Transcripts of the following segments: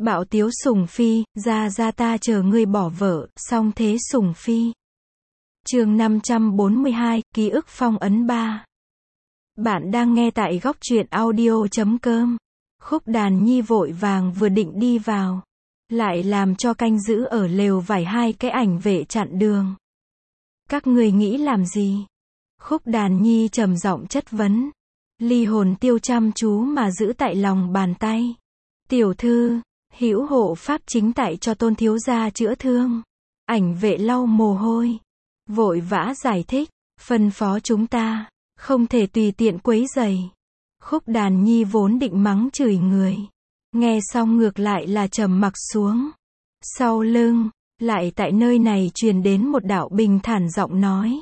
Bạo tiếu Sùng Phi, ra ta chờ ngươi bỏ vợ, song thế Sùng Phi. Chương 542, ký ức phong ấn 3. Bạn đang nghe tại góc truyện audio.com. Khúc Đàn Nhi vội vàng vừa định đi vào, lại làm cho canh giữ ở lều vải hai cái ảnh vệ chặn đường. Các người nghĩ làm gì? Khúc Đàn Nhi trầm giọng chất vấn. Ly Hồn Tiêu chăm chú mà giữ tại lòng bàn tay. Tiểu thư, hữu hộ pháp chính tại cho Tôn thiếu gia chữa thương. Ảnh vệ lau mồ hôi, vội vã giải thích, phân phó chúng ta không thể tùy tiện quấy rầy. Khúc Đàn Nhi vốn định mắng chửi người, nghe xong ngược lại là trầm mặc xuống. Sau lưng, lại tại nơi này truyền đến một đạo bình thản giọng nói.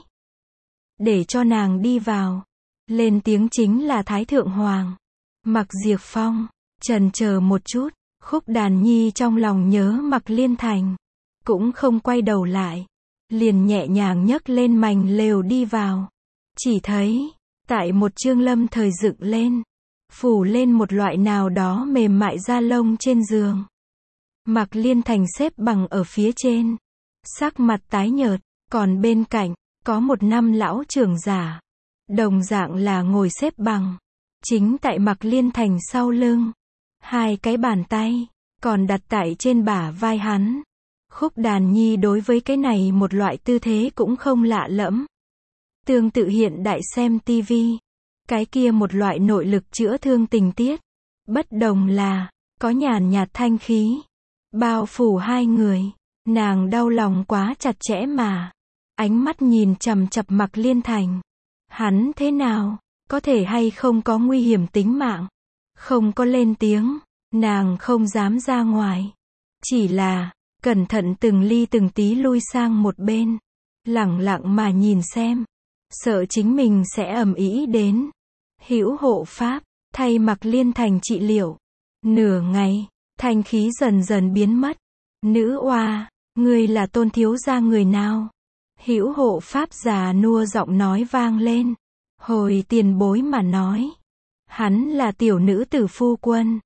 Để cho nàng đi vào. Lên tiếng chính là Thái Thượng Hoàng. Mặc Diệp Phong chần chờ một chút, Khúc Đàn Nhi trong lòng nhớ Mặc Liên Thành, cũng không quay đầu lại, liền nhẹ nhàng nhấc lên mành lều đi vào. Chỉ thấy, tại một chương lâm thời dựng lên, phủ lên một loại nào đó mềm mại da lông trên giường. Mặc Liên Thành xếp bằng ở phía trên, sắc mặt tái nhợt, còn bên cạnh, có một năm lão trưởng giả, đồng dạng là ngồi xếp bằng, chính tại Mặc Liên Thành sau lưng. Hai cái bàn tay, còn đặt tại trên bả vai hắn. Khúc Đàn Nhi đối với cái này một loại tư thế cũng không lạ lẫm. Tương tự hiện đại xem tivi, cái kia một loại nội lực chữa thương tình tiết. Bất đồng là, có nhàn nhạt thanh khí, bao phủ hai người. Nàng đau lòng quá chặt chẽ mà. Ánh mắt nhìn chằm chằm Mặc Liên Thành. Hắn thế nào, có thể hay không có nguy hiểm tính mạng. Không có lên tiếng, nàng không dám ra ngoài. Chỉ là, cẩn thận từng ly từng tí lui sang một bên. Lẳng lặng mà nhìn xem. Sợ chính mình sẽ ầm ĩ đến. Hữu hộ pháp, thay Mặc Liên Thành trị liệu. Nửa ngày, thanh khí dần dần biến mất. Nữ oa, ngươi là Tôn thiếu gia người nào? Hữu hộ pháp già nua giọng nói vang lên. Hồi tiền bối mà nói. Hắn là tiểu nữ tử phu quân.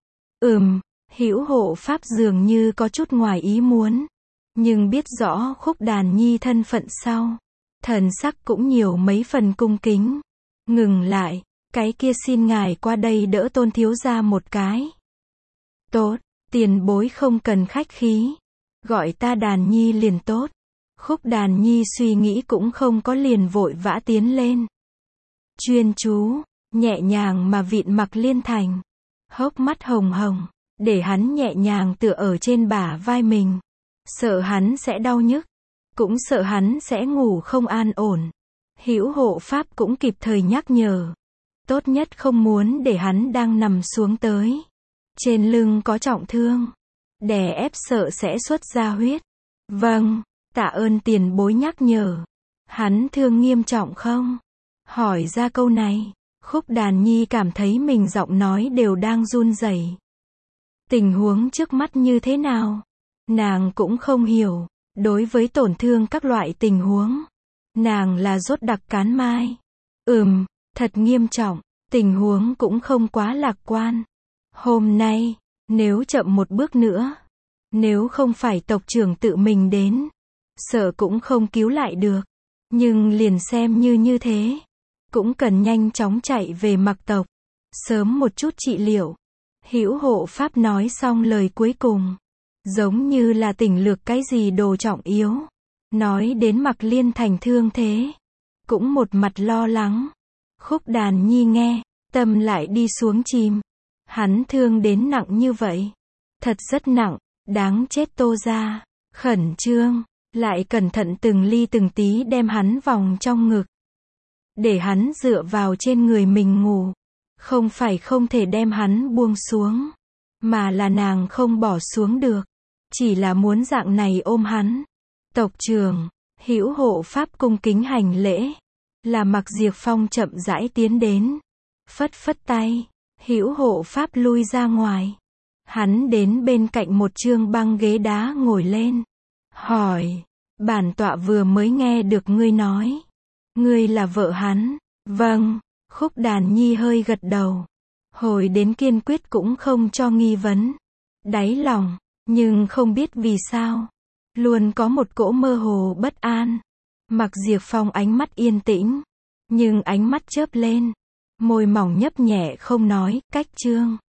Hữu hộ pháp dường như có chút ngoài ý muốn. Nhưng biết rõ Khúc Đàn Nhi thân phận sau. Thần sắc cũng nhiều mấy phần cung kính. Ngừng lại, cái kia xin ngài qua đây đỡ Tôn thiếu gia một cái. Tốt, tiền bối không cần khách khí. Gọi ta Đàn Nhi liền tốt. Khúc Đàn Nhi suy nghĩ cũng không có liền vội vã tiến lên. Chuyên chú, nhẹ nhàng mà vịn Mặc Liên Thành. Hốc mắt hồng hồng, để hắn nhẹ nhàng tựa ở trên bả vai mình. Sợ hắn sẽ đau nhức, cũng sợ hắn sẽ ngủ không an ổn. Hữu hộ pháp cũng kịp thời nhắc nhở. Tốt nhất không muốn để hắn đang nằm xuống tới. Trên lưng có trọng thương. Đè ép sợ sẽ xuất ra huyết. Vâng, tạ ơn tiền bối nhắc nhở. Hắn thương nghiêm trọng không? Hỏi ra câu này, Khúc Đàn Nhi cảm thấy mình giọng nói đều đang run rẩy. Tình huống trước mắt như thế nào? Nàng cũng không hiểu. Đối với tổn thương các loại tình huống, nàng là rốt đặc cán mai. Thật nghiêm trọng, tình huống cũng không quá lạc quan. Hôm nay, nếu chậm một bước nữa, nếu không phải tộc trưởng tự mình đến, sợ cũng không cứu lại được. Nhưng liền xem như thế, cũng cần nhanh chóng chạy về Mặc tộc, sớm một chút trị liệu. Hữu hộ pháp nói xong lời cuối cùng, giống như là tỉnh lược cái gì đồ trọng yếu. Nói đến Mặc Liên Thành thương thế, cũng một mặt lo lắng. Khúc Đàn Nhi nghe, tâm lại đi xuống chìm. Hắn thương đến nặng như vậy, thật rất nặng, đáng chết Tô gia. Khẩn trương, lại cẩn thận từng ly từng tí đem hắn vòng trong ngực, để hắn dựa vào trên người mình ngủ. Không phải không thể đem hắn buông xuống, mà là nàng không bỏ xuống được. Chỉ là muốn dạng này ôm hắn. Tộc trưởng, hữu hộ pháp cung kính hành lễ. Là Mặc Diệp Phong chậm rãi tiến đến. Phất phất tay, hữu hộ pháp lui ra ngoài. Hắn đến bên cạnh một chương băng ghế đá ngồi lên. Hỏi, bản tọa vừa mới nghe được ngươi nói. Ngươi là vợ hắn? Vâng, Khúc Đàn Nhi hơi gật đầu. Hồi đến kiên quyết cũng không cho nghi vấn. Đáy lòng, Nhưng không biết vì sao, luôn có một cỗ mơ hồ bất an. Mặc Diệp Phong ánh mắt yên tĩnh, nhưng ánh mắt chớp lên, môi mỏng nhấp nhẹ không nói, cách Trương